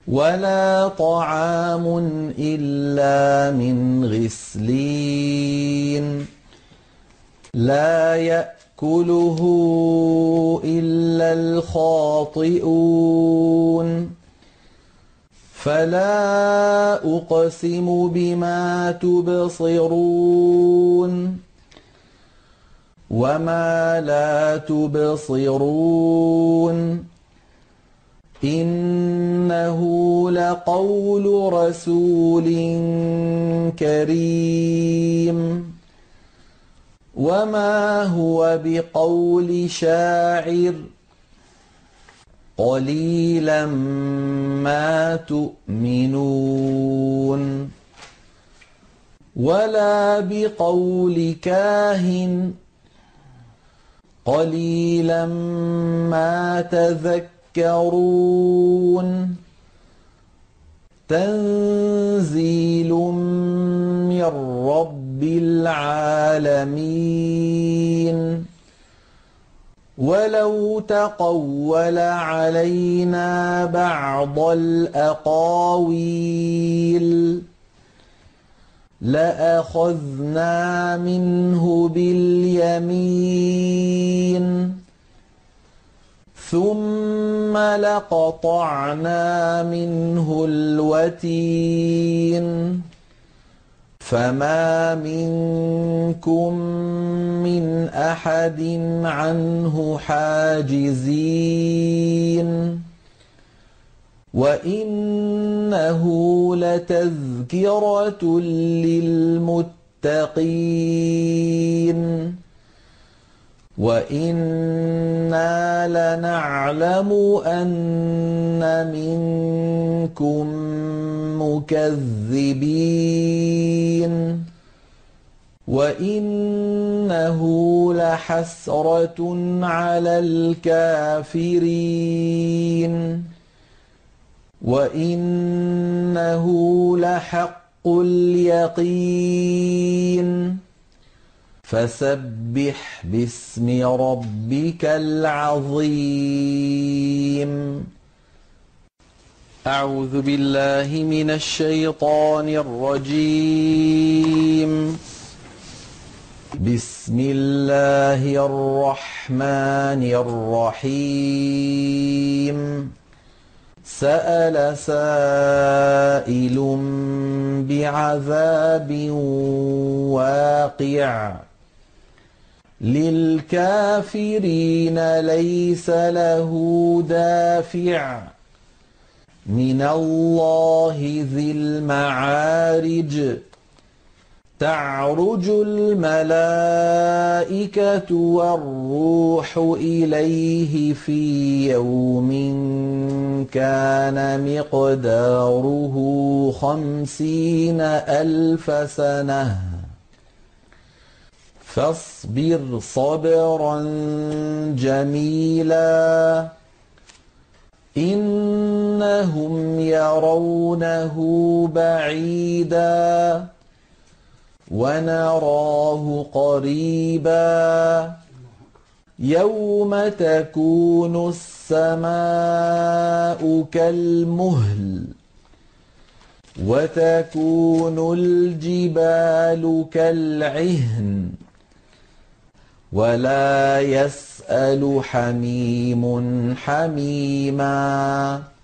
ولا طعام إلا من غسلين لا يأكله إلا الخاطئون فلا أقسم بما تبصرون وما لا تبصرون إنه لقول رسول كريم وما هو بقول شاعر قليلا ما تؤمنون ولا بقول كاهن قليلا ما تذكرون تنزيل من رب العالمين ولو تقول علينا بعض الأقاويل لأخذنا منه باليمين ثم لقطعنا منه الوتين فما منكم من أحد عنه حاجزين وإنه لتذكرة للمتقين وإنا لنعلم أن منكم مكذبين وإنه لحسرة على الكافرين وإنه لحق اليقين فسبح باسم ربك العظيم أعوذ بالله من الشيطان الرجيم بسم الله الرحمن الرحيم سأل سائل بعذاب واقع للكافرين ليس له دافع من الله ذي المعارج تعرج الملائكة والروح إليه في يوم كان مقداره 50,000 سنة فاصبر صبرا جميلا إنهم يرونه بعيدا ونراه قريبا يوم تكون السماء كالمهل وتكون الجبال كالعهن ولا يسأل حميم حميما